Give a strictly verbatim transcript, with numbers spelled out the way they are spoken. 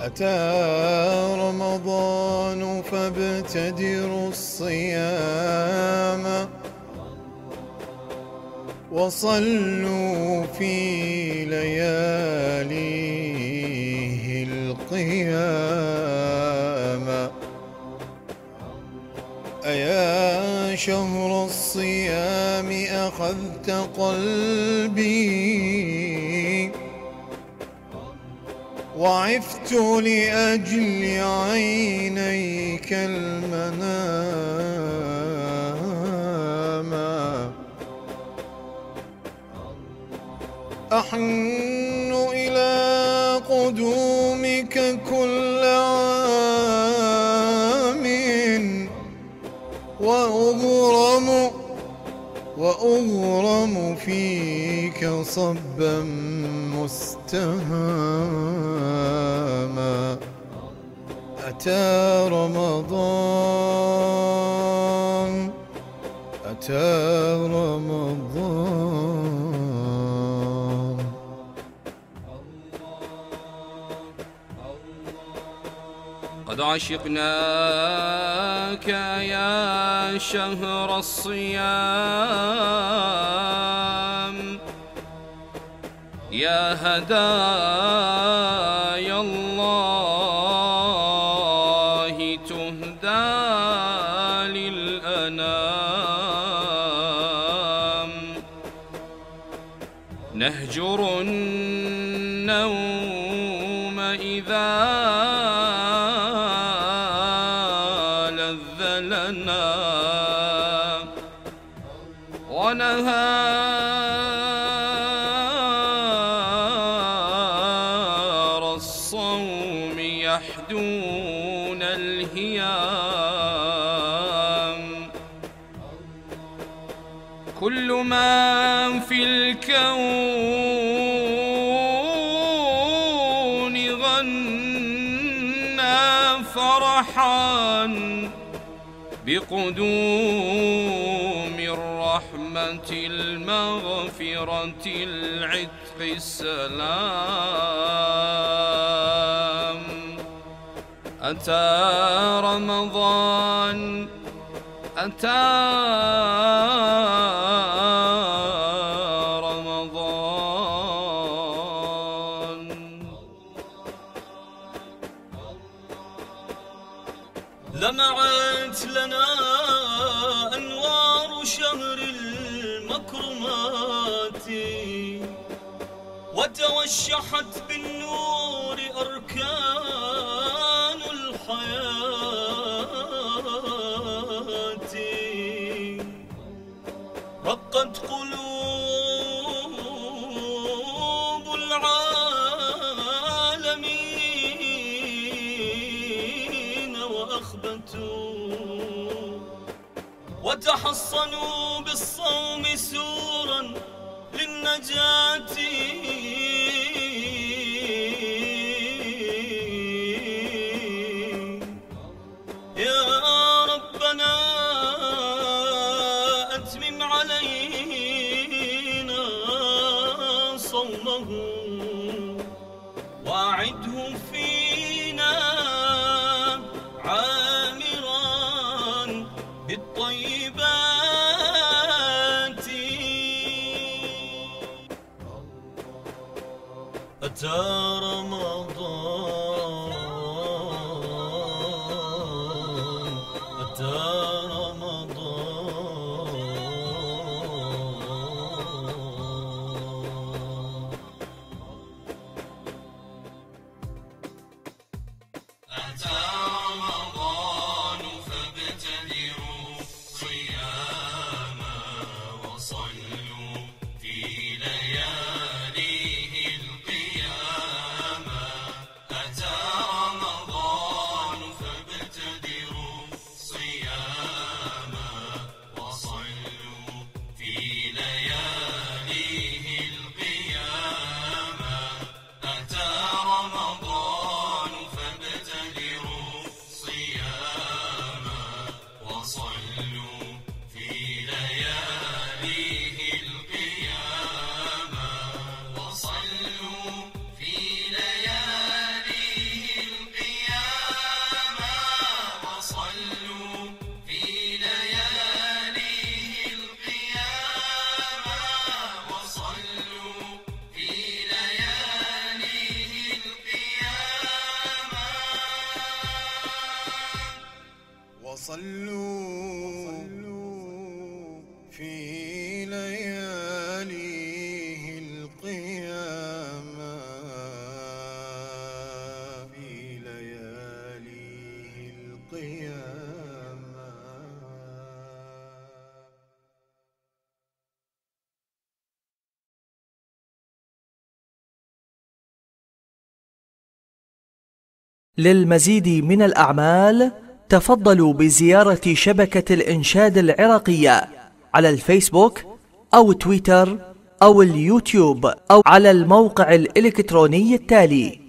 أتى رمضان فابتدروا الصيام وصلوا في لياليه القيام. أيا شهر الصيام أخذت قلبي وعفت لأجل عينيك المنام. أحن إلى قدومك كل عام وأغرم وأغرم فيك صبا مستهاما. أتى رمضان أتى رمضان. قد عشقناك يا شهر الصيام يا هدايا الله تهدى للأنام. نهجر النوم إذا لنا ونهار الصوم يحدون الهيام. كل من في الكون غنى فرحا بقدوم الرحمة المغفرة العتق السلام. أتى رمضان أتى رمضان. لمعت لنا أنوار شهر المكرمات وتوشحت بالنور أركان الحياة. رقت قلوب العالمين وأخبتوا وتحصنوا بالصوم سورا للنجاة. يا ربنا أتمم علينا صومه وأعده فينا عامرا بالطيبات. وصلوا في لياليه القيامة في لياليه القيامة. للمزيد من الأعمال تفضلوا بزيارة شبكة الإنشاد العراقية على الفيسبوك أو تويتر أو اليوتيوب أو على الموقع الإلكتروني التالي